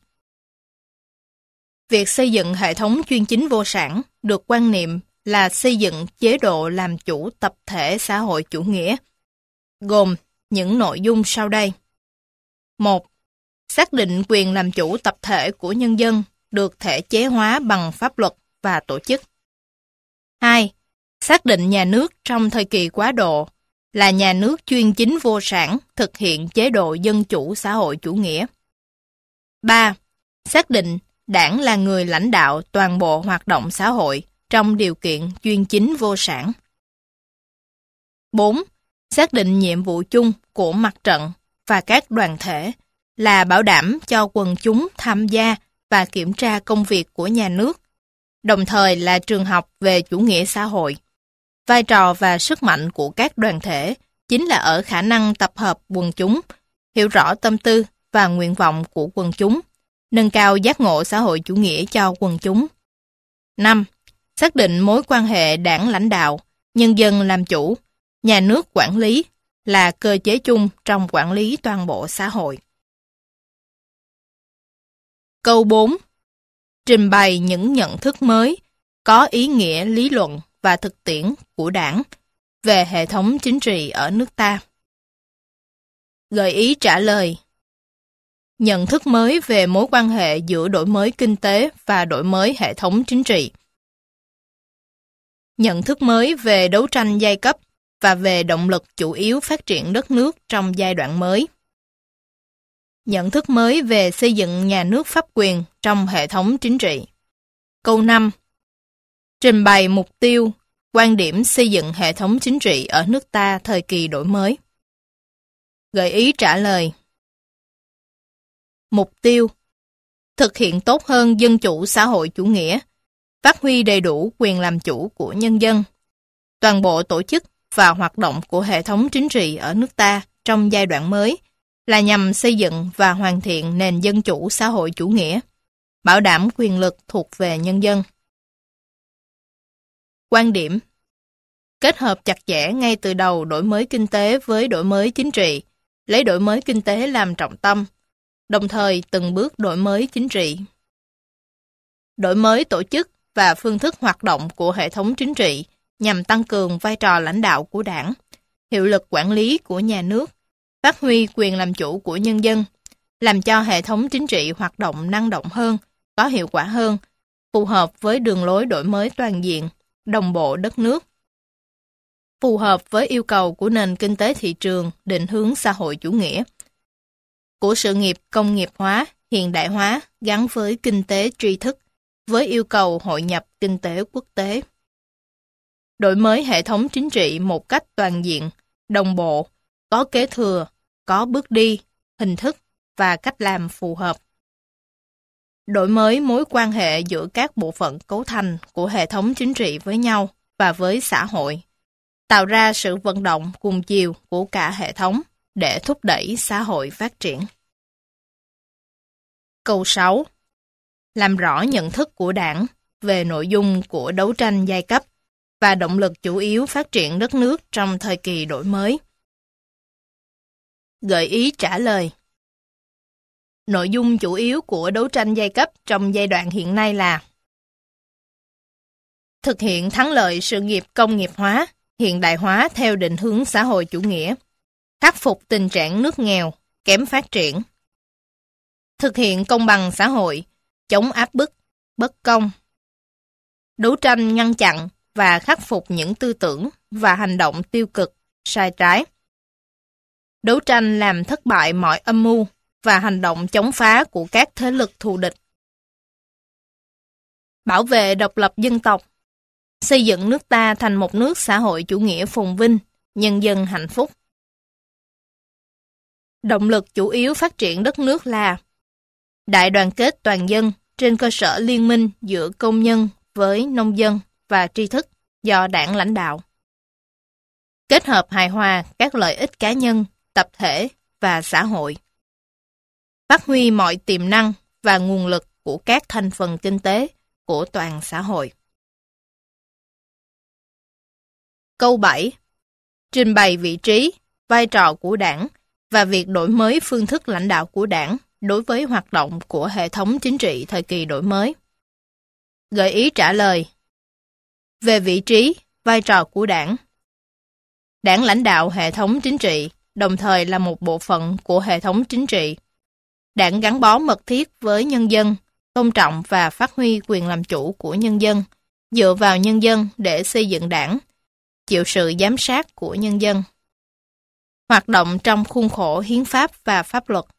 Việc xây dựng hệ thống chuyên chính vô sản được quan niệm là xây dựng chế độ làm chủ tập thể xã hội chủ nghĩa, gồm những nội dung sau đây. 1. Xác định quyền làm chủ tập thể của nhân dân được thể chế hóa bằng pháp luật và tổ chức. 2. Xác định nhà nước trong thời kỳ quá độ là nhà nước chuyên chính vô sản thực hiện chế độ dân chủ xã hội chủ nghĩa. 3. Xác định đảng là người lãnh đạo toàn bộ hoạt động xã hội trong điều kiện chuyên chính vô sản. 4. Xác định nhiệm vụ chung của mặt trận và các đoàn thể là bảo đảm cho quần chúng tham gia và kiểm tra công việc của nhà nước, đồng thời là trường học về chủ nghĩa xã hội. Vai trò và sức mạnh của các đoàn thể chính là ở khả năng tập hợp quần chúng, hiểu rõ tâm tư và nguyện vọng của quần chúng, nâng cao giác ngộ xã hội chủ nghĩa cho quần chúng. 5. Xác định mối quan hệ đảng lãnh đạo, nhân dân làm chủ, nhà nước quản lý là cơ chế chung trong quản lý toàn bộ xã hội. Câu 4. Trình bày những nhận thức mới, có ý nghĩa lý luận và thực tiễn của đảng về hệ thống chính trị ở nước ta. Gợi ý trả lời. Nhận thức mới về mối quan hệ giữa đổi mới kinh tế và đổi mới hệ thống chính trị. Nhận thức mới về đấu tranh giai cấp và về động lực chủ yếu phát triển đất nước trong giai đoạn mới. Nhận thức mới về xây dựng nhà nước pháp quyền trong hệ thống chính trị. Câu 5. Trình bày mục tiêu, quan điểm xây dựng hệ thống chính trị ở nước ta thời kỳ đổi mới. Gợi ý trả lời. Mục tiêu: thực hiện tốt hơn dân chủ xã hội chủ nghĩa, phát huy đầy đủ quyền làm chủ của nhân dân. Toàn bộ tổ chức và hoạt động của hệ thống chính trị ở nước ta trong giai đoạn mới là nhằm xây dựng và hoàn thiện nền dân chủ xã hội chủ nghĩa, bảo đảm quyền lực thuộc về nhân dân. Quan điểm: kết hợp chặt chẽ ngay từ đầu đổi mới kinh tế với đổi mới chính trị, lấy đổi mới kinh tế làm trọng tâm, đồng thời từng bước đổi mới chính trị. Đổi mới tổ chức và phương thức hoạt động của hệ thống chính trị nhằm tăng cường vai trò lãnh đạo của Đảng, hiệu lực quản lý của nhà nước, phát huy quyền làm chủ của nhân dân, làm cho hệ thống chính trị hoạt động năng động hơn, có hiệu quả hơn, phù hợp với đường lối đổi mới toàn diện, đồng bộ đất nước, phù hợp với yêu cầu của nền kinh tế thị trường định hướng xã hội chủ nghĩa, của sự nghiệp công nghiệp hóa, hiện đại hóa gắn với kinh tế tri thức, với yêu cầu hội nhập kinh tế quốc tế. Đổi mới hệ thống chính trị một cách toàn diện, đồng bộ, có kế thừa, có bước đi, hình thức và cách làm phù hợp. Đổi mới mối quan hệ giữa các bộ phận cấu thành của hệ thống chính trị với nhau và với xã hội, tạo ra sự vận động cùng chiều của cả hệ thống để thúc đẩy xã hội phát triển. Câu 6. Làm rõ nhận thức của Đảng về nội dung của đấu tranh giai cấp và động lực chủ yếu phát triển đất nước trong thời kỳ đổi mới. Gợi ý trả lời. Nội dung chủ yếu của đấu tranh giai cấp trong giai đoạn hiện nay là: thực hiện thắng lợi sự nghiệp công nghiệp hóa, hiện đại hóa theo định hướng xã hội chủ nghĩa, khắc phục tình trạng nước nghèo, kém phát triển, thực hiện công bằng xã hội, chống áp bức, bất công, đấu tranh ngăn chặn và khắc phục những tư tưởng và hành động tiêu cực, sai trái, đấu tranh làm thất bại mọi âm mưu và hành động chống phá của các thế lực thù địch, bảo vệ độc lập dân tộc, xây dựng nước ta thành một nước xã hội chủ nghĩa phồn vinh, nhân dân hạnh phúc. Động lực chủ yếu phát triển đất nước là đại đoàn kết toàn dân trên cơ sở liên minh giữa công nhân với nông dân và tri thức do Đảng lãnh đạo, kết hợp hài hòa các lợi ích cá nhân, tập thể và xã hội, phát huy mọi tiềm năng và nguồn lực của các thành phần kinh tế của toàn xã hội. Câu 7. Trình bày vị trí, vai trò của Đảng và việc đổi mới phương thức lãnh đạo của Đảng đối với hoạt động của hệ thống chính trị thời kỳ đổi mới. Gợi ý trả lời. Về vị trí, vai trò của Đảng. Đảng lãnh đạo hệ thống chính trị, đồng thời là một bộ phận của hệ thống chính trị. Đảng gắn bó mật thiết với nhân dân, tôn trọng và phát huy quyền làm chủ của nhân dân, dựa vào nhân dân để xây dựng Đảng, chịu sự giám sát của nhân dân. Hoạt động trong khuôn khổ hiến pháp và pháp luật.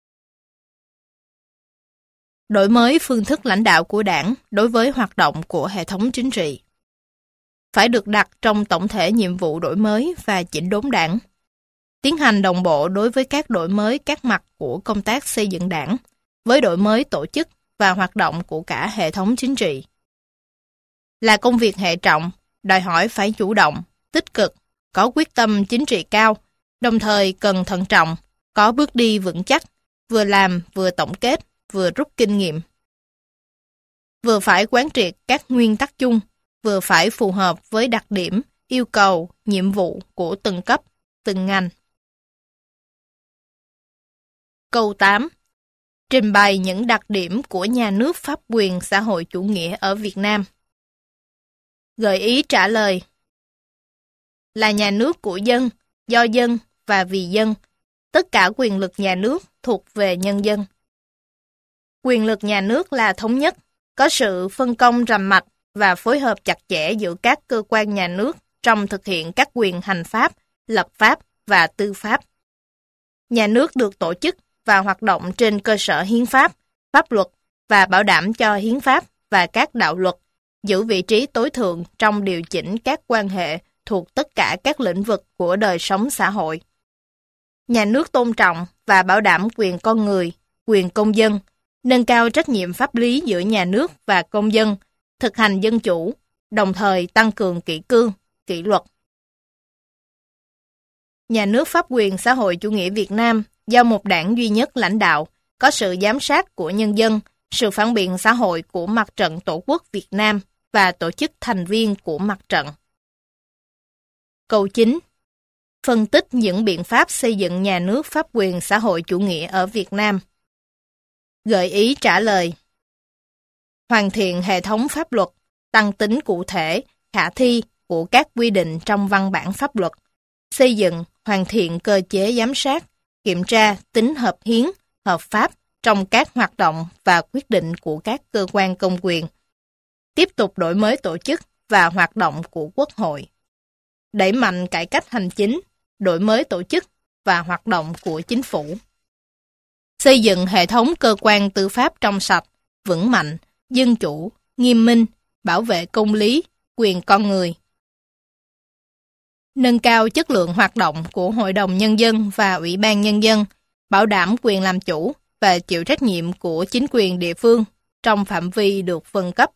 Đổi mới phương thức lãnh đạo của Đảng đối với hoạt động của hệ thống chính trị. Phải được đặt trong tổng thể nhiệm vụ đổi mới và chỉnh đốn Đảng. Tiến hành đồng bộ đối với các đổi mới các mặt của công tác xây dựng Đảng, với đổi mới tổ chức và hoạt động của cả hệ thống chính trị. Là công việc hệ trọng, đòi hỏi phải chủ động, tích cực, có quyết tâm chính trị cao, đồng thời cần thận trọng, có bước đi vững chắc, vừa làm vừa tổng kết, vừa rút kinh nghiệm. Vừa phải quán triệt các nguyên tắc chung, vừa phải phù hợp với đặc điểm, yêu cầu, nhiệm vụ của từng cấp, từng ngành. Câu 8. Trình bày những đặc điểm của nhà nước pháp quyền xã hội chủ nghĩa ở Việt Nam. Gợi ý trả lời. Là nhà nước của dân, do dân và vì dân. Tất cả quyền lực nhà nước thuộc về nhân dân. Quyền lực nhà nước là thống nhất, có sự phân công rành mạch và phối hợp chặt chẽ giữa các cơ quan nhà nước trong thực hiện các quyền hành pháp, lập pháp và tư pháp. Nhà nước được tổ chức và hoạt động trên cơ sở hiến pháp, pháp luật và bảo đảm cho hiến pháp và các đạo luật, giữ vị trí tối thượng trong điều chỉnh các quan hệ thuộc tất cả các lĩnh vực của đời sống xã hội. Nhà nước tôn trọng và bảo đảm quyền con người, quyền công dân, nâng cao trách nhiệm pháp lý giữa nhà nước và công dân, thực hành dân chủ, đồng thời tăng cường kỷ cương, kỷ luật. Nhà nước pháp quyền xã hội chủ nghĩa Việt Nam do một đảng duy nhất lãnh đạo, có sự giám sát của nhân dân, sự phản biện xã hội của Mặt trận Tổ quốc Việt Nam và tổ chức thành viên của mặt trận. Câu 9. Phân tích những biện pháp xây dựng nhà nước pháp quyền xã hội chủ nghĩa ở Việt Nam. Gợi ý trả lời. Hoàn thiện hệ thống pháp luật, tăng tính cụ thể, khả thi của các quy định trong văn bản pháp luật, xây dựng, hoàn thiện cơ chế giám sát, kiểm tra tính hợp hiến, hợp pháp trong các hoạt động và quyết định của các cơ quan công quyền. Tiếp tục đổi mới tổ chức và hoạt động của Quốc hội. Đẩy mạnh cải cách hành chính, đổi mới tổ chức và hoạt động của chính phủ. Xây dựng hệ thống cơ quan tư pháp trong sạch, vững mạnh, dân chủ, nghiêm minh, bảo vệ công lý, quyền con người. Nâng cao chất lượng hoạt động của Hội đồng Nhân dân và Ủy ban Nhân dân, bảo đảm quyền làm chủ và chịu trách nhiệm của chính quyền địa phương trong phạm vi được phân cấp.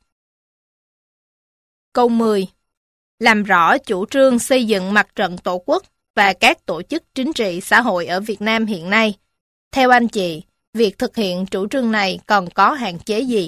Câu 10. Làm rõ chủ trương xây dựng Mặt trận Tổ quốc và các tổ chức chính trị xã hội ở Việt Nam hiện nay. Theo anh chị, việc thực hiện chủ trương này còn có hạn chế gì?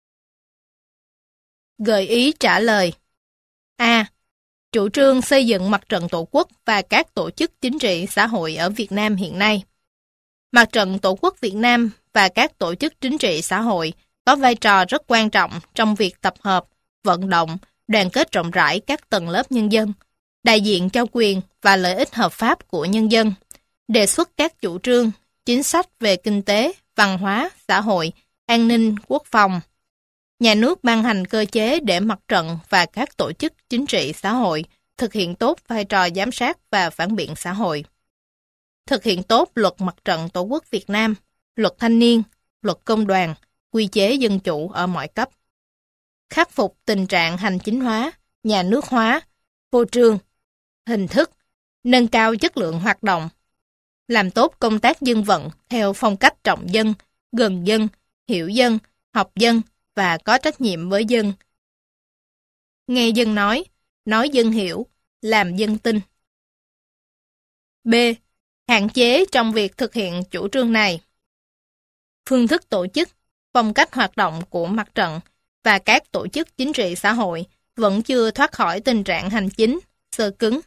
Gợi ý trả lời. A. Chủ trương xây dựng Mặt trận Tổ quốc và các tổ chức chính trị xã hội ở Việt Nam hiện nay. Mặt trận Tổ quốc Việt Nam và các tổ chức chính trị xã hội có vai trò rất quan trọng trong việc tập hợp, vận động, đoàn kết rộng rãi các tầng lớp nhân dân, đại diện cho quyền và lợi ích hợp pháp của nhân dân, đề xuất các chủ trương, chính sách về kinh tế, văn hóa, xã hội, an ninh, quốc phòng. Nhà nước ban hành cơ chế để mặt trận và các tổ chức chính trị xã hội thực hiện tốt vai trò giám sát và phản biện xã hội. Thực hiện tốt luật Mặt trận Tổ quốc Việt Nam, luật thanh niên, luật công đoàn, quy chế dân chủ ở mọi cấp. Khắc phục tình trạng hành chính hóa, nhà nước hóa, phô trương, hình thức, nâng cao chất lượng hoạt động. Làm tốt công tác dân vận theo phong cách trọng dân, gần dân, hiểu dân, học dân và có trách nhiệm với dân. Nghe dân nói dân hiểu, làm dân tin. B. Hạn chế trong việc thực hiện chủ trương này. Phương thức tổ chức, phong cách hoạt động của mặt trận và các tổ chức chính trị xã hội vẫn chưa thoát khỏi tình trạng hành chính, xơ cứng.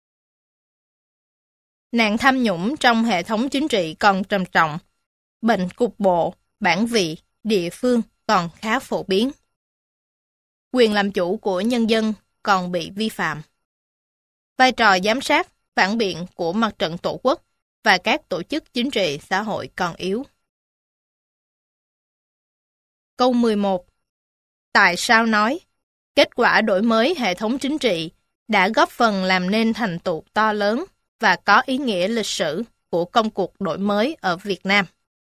Nạn tham nhũng trong hệ thống chính trị còn trầm trọng. Bệnh cục bộ, bản vị, địa phương còn khá phổ biến. Quyền làm chủ của nhân dân còn bị vi phạm. Vai trò giám sát, phản biện của Mặt trận Tổ quốc và các tổ chức chính trị xã hội còn yếu. Câu 11. Tại sao nói, kết quả đổi mới hệ thống chính trị đã góp phần làm nên thành tựu to lớn và có ý nghĩa lịch sử của công cuộc đổi mới ở Việt Nam?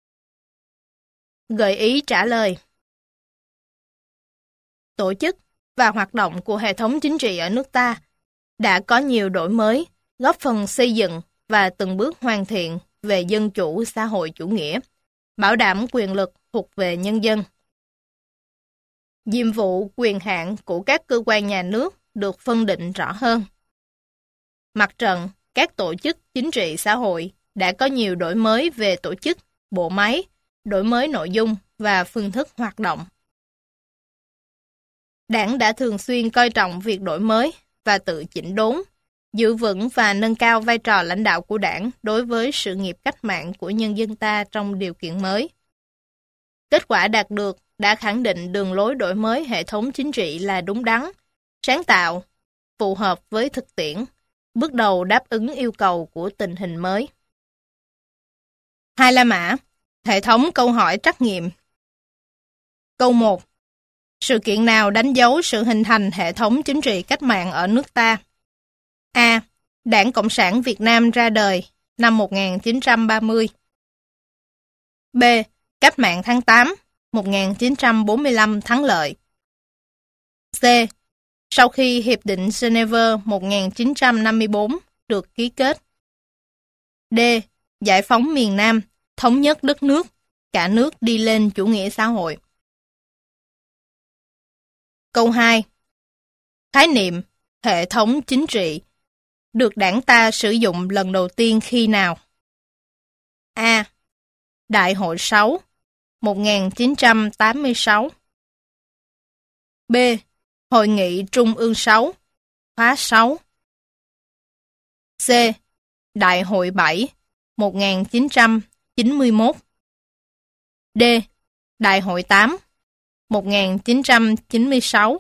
Gợi ý trả lời. Tổ chức và hoạt động của hệ thống chính trị ở nước ta đã có nhiều đổi mới, góp phần xây dựng và từng bước hoàn thiện về dân chủ xã hội chủ nghĩa, bảo đảm quyền lực thuộc về nhân dân. Nhiệm vụ, quyền hạn của các cơ quan nhà nước được phân định rõ hơn. Mặt trận, các tổ chức chính trị xã hội đã có nhiều đổi mới về tổ chức, bộ máy, đổi mới nội dung và phương thức hoạt động. Đảng đã thường xuyên coi trọng việc đổi mới và tự chỉnh đốn, giữ vững và nâng cao vai trò lãnh đạo của Đảng đối với sự nghiệp cách mạng của nhân dân ta trong điều kiện mới. Kết quả đạt được đã khẳng định đường lối đổi mới hệ thống chính trị là đúng đắn, sáng tạo, phù hợp với thực tiễn, bước đầu đáp ứng yêu cầu của tình hình mới. 2 La Mã, hệ thống câu hỏi trắc nghiệm. Câu 1. Sự kiện nào đánh dấu sự hình thành hệ thống chính trị cách mạng ở nước ta? A. Đảng Cộng sản Việt Nam ra đời năm 1930. B. Cách mạng tháng 8, 1945 thắng lợi. C. Sau khi Hiệp định Geneva 1954 được ký kết. D. Giải phóng miền Nam, thống nhất đất nước, cả nước đi lên chủ nghĩa xã hội. Câu 2. Khái niệm hệ thống chính trị được đảng ta sử dụng lần đầu tiên khi nào? A. Đại hội 6, 1986. B. Hội nghị Trung ương 6, khóa 6. C. Đại hội 7, 1991. D. Đại hội 8, 1996.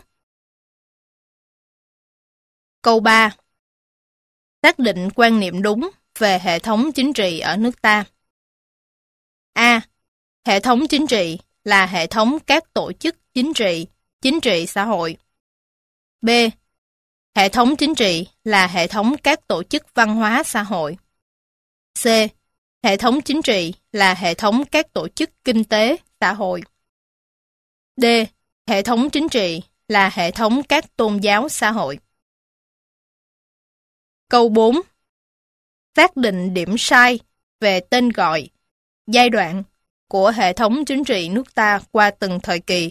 Câu 3. Xác định quan niệm đúng về hệ thống chính trị ở nước ta. A. Hệ thống chính trị là hệ thống các tổ chức chính trị xã hội. B. Hệ thống chính trị là hệ thống các tổ chức văn hóa xã hội. C. Hệ thống chính trị là hệ thống các tổ chức kinh tế xã hội. D. Hệ thống chính trị là hệ thống các tôn giáo xã hội. Câu 4. Xác định điểm sai về tên gọi, giai đoạn của hệ thống chính trị nước ta qua từng thời kỳ.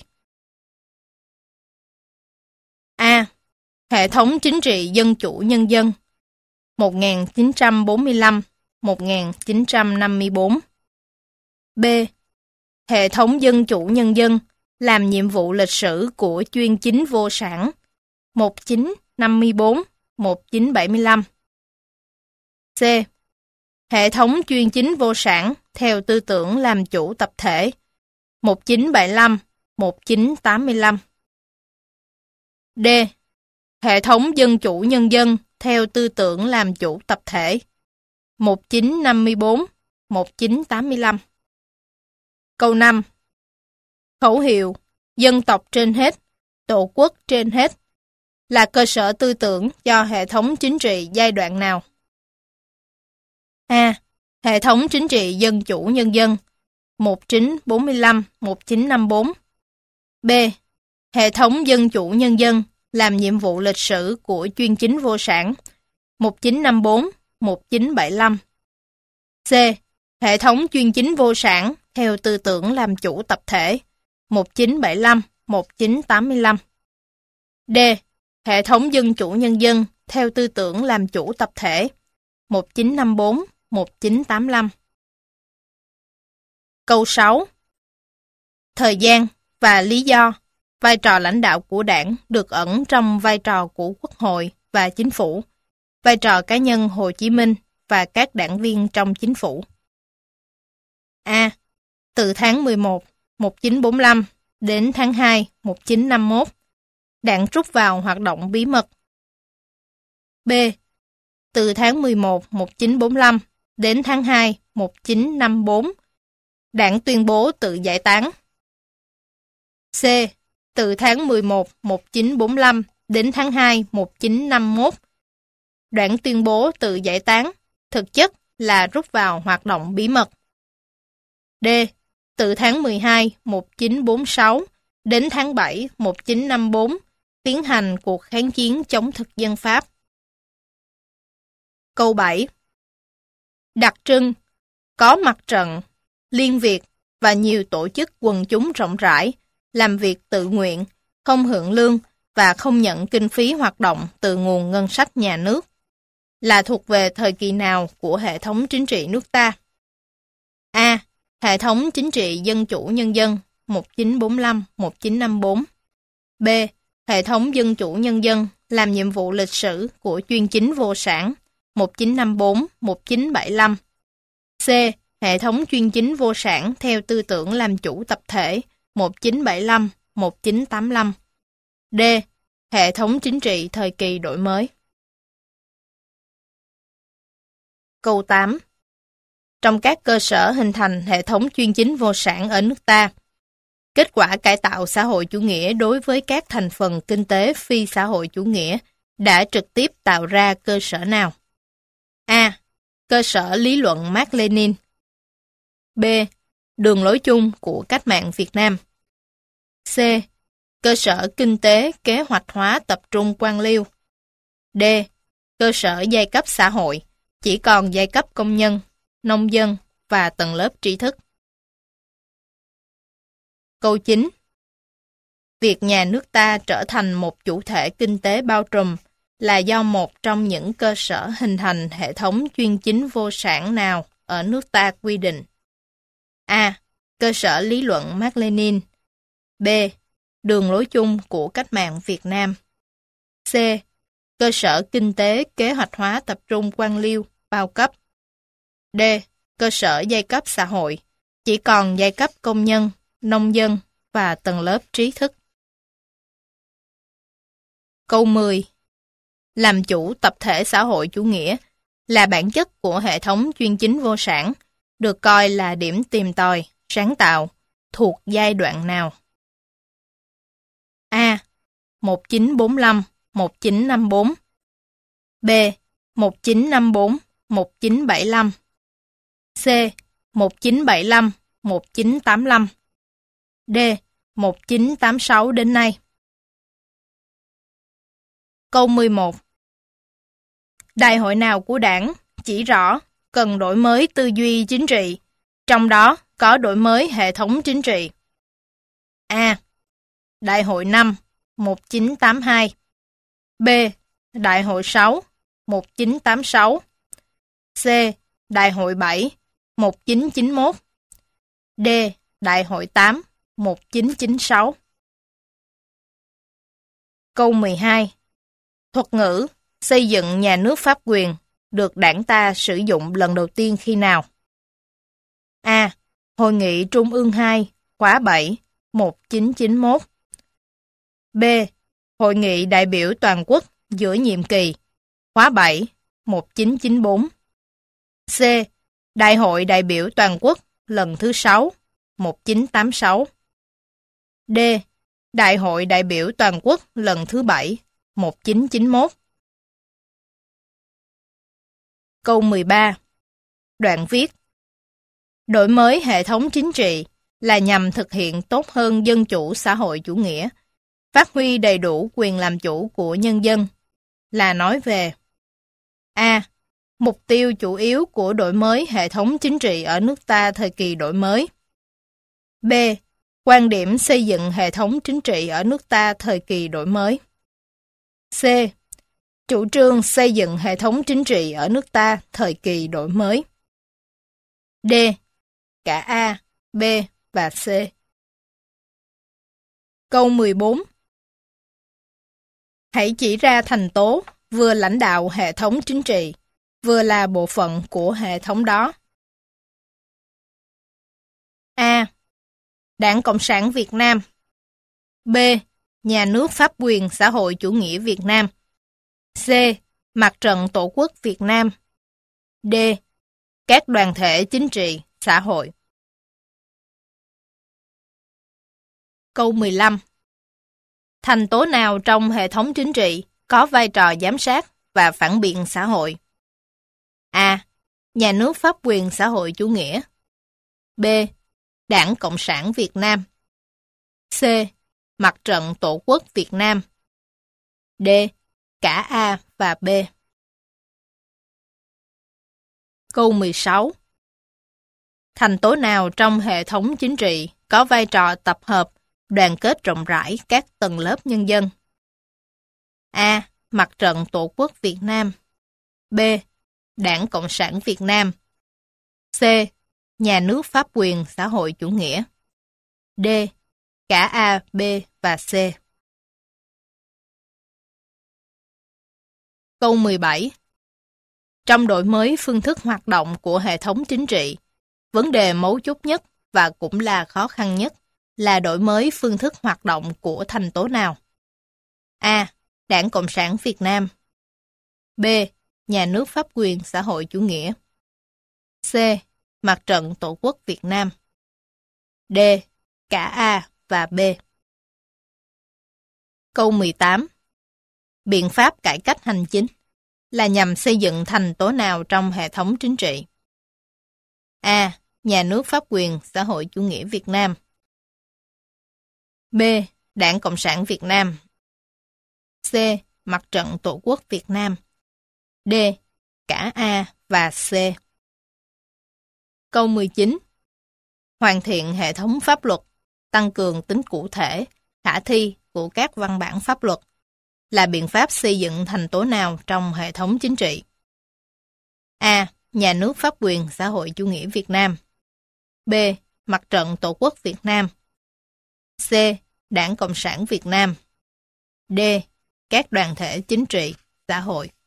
A. Hệ thống chính trị dân chủ nhân dân 1945-1954. B. Hệ thống dân chủ nhân dân làm nhiệm vụ lịch sử của chuyên chính vô sản 1954-1975. C. Hệ thống chuyên chính vô sản theo tư tưởng làm chủ tập thể 1975-1985. D. Hệ thống dân chủ nhân dân theo tư tưởng làm chủ tập thể 1954-1985. Câu 5. Khẩu hiệu dân tộc trên hết, tổ quốc trên hết là cơ sở tư tưởng cho hệ thống chính trị giai đoạn nào? A. Hệ thống chính trị dân chủ nhân dân 1945-1954. B. Hệ thống dân chủ nhân dân làm nhiệm vụ lịch sử của chuyên chính vô sản 1954-1975. C. Hệ thống chuyên chính vô sản theo tư tưởng làm chủ tập thể 1975-1985. D. Hệ thống dân chủ nhân dân theo tư tưởng làm chủ tập thể 1954-1985. Câu 6. Thời gian và lý do vai trò lãnh đạo của đảng được ẩn trong vai trò của Quốc hội và Chính phủ, vai trò cá nhân Hồ Chí Minh và các đảng viên trong Chính phủ. A. Từ tháng 11, 1945 đến tháng 2, 1951, đảng rút vào hoạt động bí mật. B. Từ tháng 11, 1945 đến tháng 2, 1954, đảng tuyên bố tự giải tán. C. Từ tháng 11, 1945 đến tháng 2, 1951, đảng tuyên bố tự giải tán, thực chất là rút vào hoạt động bí mật. D. Từ tháng 12, 1946 đến tháng 7, 1954, tiến hành cuộc kháng chiến chống thực dân Pháp. Câu 7. Đặc trưng, có mặt trận, Liên Việt và nhiều tổ chức quần chúng rộng rãi, làm việc tự nguyện, không hưởng lương và không nhận kinh phí hoạt động từ nguồn ngân sách nhà nước, là thuộc về thời kỳ nào của hệ thống chính trị nước ta? A. Hệ thống chính trị dân chủ nhân dân 1945-1954. B. Hệ thống dân chủ nhân dân làm nhiệm vụ lịch sử của chuyên chính vô sản 1954-1975. C. Hệ thống chuyên chính vô sản theo tư tưởng làm chủ tập thể 1975-1985. D. Hệ thống chính trị thời kỳ đổi mới. Câu 8. Trong các cơ sở hình thành hệ thống chuyên chính vô sản ở nước ta, kết quả cải tạo xã hội chủ nghĩa đối với các thành phần kinh tế phi xã hội chủ nghĩa đã trực tiếp tạo ra cơ sở nào? A. Cơ sở lý luận Mác Lênin. B. Đường lối chung của cách mạng Việt Nam. C. Cơ sở kinh tế kế hoạch hóa tập trung quan liêu. D. Cơ sở giai cấp xã hội, chỉ còn giai cấp công nhân, nông dân và tầng lớp trí thức. Câu 9. Việc nhà nước ta trở thành một chủ thể kinh tế bao trùm là do một trong những cơ sở hình thành hệ thống chuyên chính vô sản nào ở nước ta quy định? A. Cơ sở lý luận Mác Lênin. B. Đường lối chung của cách mạng Việt Nam. C. Cơ sở kinh tế kế hoạch hóa tập trung quan liêu, bao cấp. D. Cơ sở giai cấp xã hội, chỉ còn giai cấp công nhân, nông dân và tầng lớp trí thức. Câu 10. Làm chủ tập thể xã hội chủ nghĩa là bản chất của hệ thống chuyên chính vô sản, được coi là điểm tìm tòi, sáng tạo, thuộc giai đoạn nào? A. 1945-1954. B. 1954-1975. C. 1975-1985. D. 1986 đến nay. Câu 11. Đại hội nào của Đảng chỉ rõ cần đổi mới tư duy chính trị, trong đó có đổi mới hệ thống chính trị? A. Đại hội 5 1982. B. Đại hội 6 1986. C. Đại hội 7 1991. D. Đại hội 8 1996. Câu 12. Thuật ngữ xây dựng nhà nước pháp quyền được Đảng ta sử dụng lần đầu tiên khi nào? A. Hội nghị Trung ương 2 khóa 7 1991. B. Hội nghị đại biểu toàn quốc giữa nhiệm kỳ khóa 7 1994. C. Đại hội đại biểu toàn quốc lần thứ 6 1986. D. Đại hội đại biểu toàn quốc lần thứ 7 1991. Câu 13. Đoạn viết: đổi mới hệ thống chính trị là nhằm thực hiện tốt hơn dân chủ xã hội chủ nghĩa, phát huy đầy đủ quyền làm chủ của nhân dân, là nói về A. Mục tiêu chủ yếu của đổi mới hệ thống chính trị ở nước ta thời kỳ đổi mới. B. Quan điểm xây dựng hệ thống chính trị ở nước ta thời kỳ đổi mới. C. Chủ trương xây dựng hệ thống chính trị ở nước ta thời kỳ đổi mới. D. Cả A, B và C. Câu 14. Hãy chỉ ra thành tố vừa lãnh đạo hệ thống chính trị, vừa là bộ phận của hệ thống đó. A. Đảng Cộng sản Việt Nam. B. Nhà nước pháp quyền xã hội chủ nghĩa Việt Nam. C. Mặt trận Tổ quốc Việt Nam. D. Các đoàn thể chính trị, xã hội. Câu 15. Thành tố nào trong hệ thống chính trị có vai trò giám sát và phản biện xã hội? A. Nhà nước pháp quyền xã hội chủ nghĩa. B. Đảng Cộng sản Việt Nam. C. Mặt trận Tổ quốc Việt Nam. D. Cả A và B. Câu 16. Thành tố nào trong hệ thống chính trị có vai trò tập hợp, đoàn kết rộng rãi các tầng lớp nhân dân? A. Mặt trận Tổ quốc Việt Nam. B. Đảng Cộng sản Việt Nam. C. Nhà nước pháp quyền xã hội chủ nghĩa. D. Cả A, B và C. Câu 17. Trong đổi mới phương thức hoạt động của hệ thống chính trị, vấn đề mấu chốt nhất và cũng là khó khăn nhất là đổi mới phương thức hoạt động của thành tố nào? A. Đảng Cộng sản Việt Nam. B. Nhà nước pháp quyền xã hội chủ nghĩa. C. Mặt trận Tổ quốc Việt Nam. D. Cả A và B. Câu 18. Biện pháp cải cách hành chính là nhằm xây dựng thành tố nào trong hệ thống chính trị? A. Nhà nước pháp quyền xã hội chủ nghĩa Việt Nam. B. Đảng Cộng sản Việt Nam. C. Mặt trận Tổ quốc Việt Nam. D. Cả A và C. Câu 19. Hoàn thiện hệ thống pháp luật, tăng cường tính cụ thể, khả thi của các văn bản pháp luật là biện pháp xây dựng thành tố nào trong hệ thống chính trị? A. Nhà nước pháp quyền xã hội chủ nghĩa Việt Nam. B. Mặt trận Tổ quốc Việt Nam. C. Đảng Cộng sản Việt Nam. D. Các đoàn thể chính trị, xã hội.